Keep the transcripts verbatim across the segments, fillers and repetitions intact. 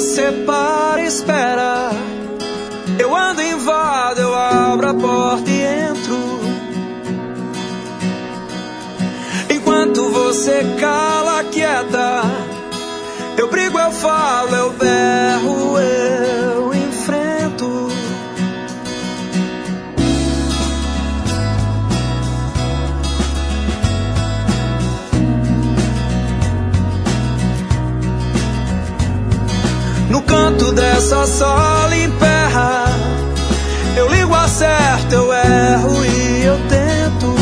você para e espera, eu ando, invado, eu abro a porta e entro. Enquanto você cala, quieta, eu brigo, eu falo, eu berro, eu enfrento. No canto dessa sala emperra, eu ligo, acerto, eu erro e eu tento.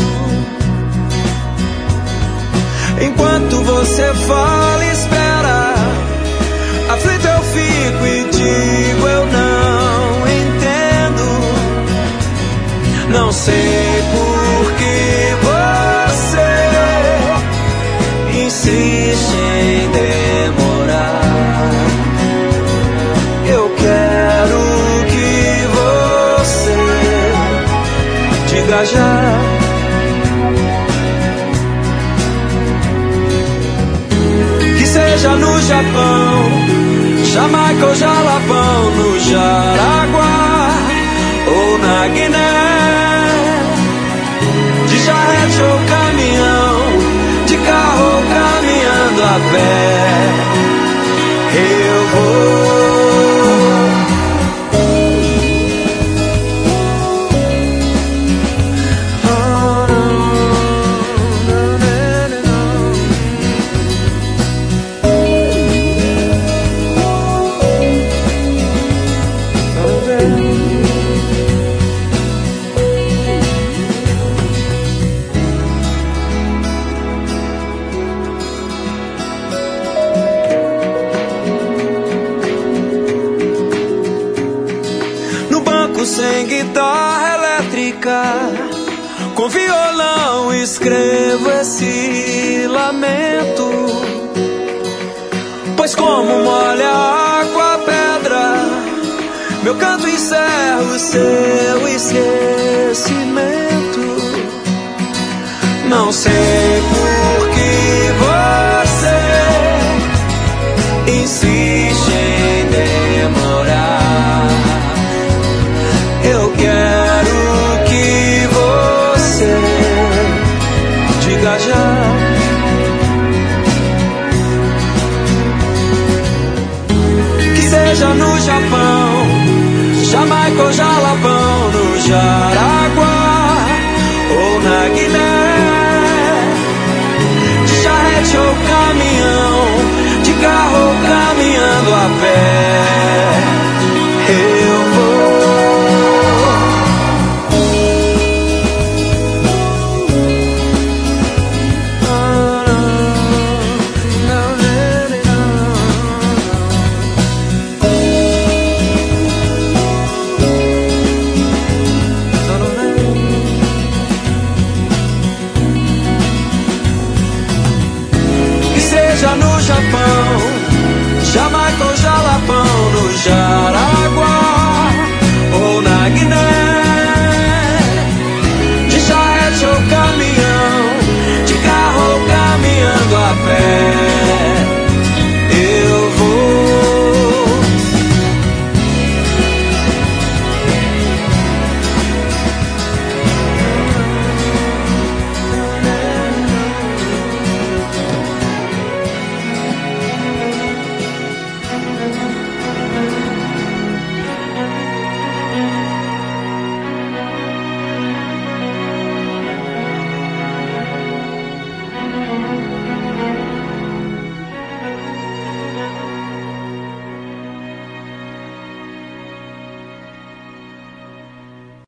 Enquanto você fala e espera, aflito eu fico e digo, eu não entendo. Não sei por que você insiste em demorar. Eu quero que você diga já. Que seja no Japão, Jamaica ou Jalapão, no Jaraguá ou na Guiné, de charrete ou caminhão, de carro ou caminhando a pé, eu vou. Sem guitarra elétrica, com violão escrevo esse lamento. Pois como molha a água a pedra, meu canto encerra o seu esquecimento. Não sei por que você insiste em demorar. Eu quero que você diga já. Que seja no Japão, Jamaica ou Jalapão, no Jaraguá ou na Guiné, de charrete ou caminhão, de carro ou caminhando a pé, eu vou. No Japão,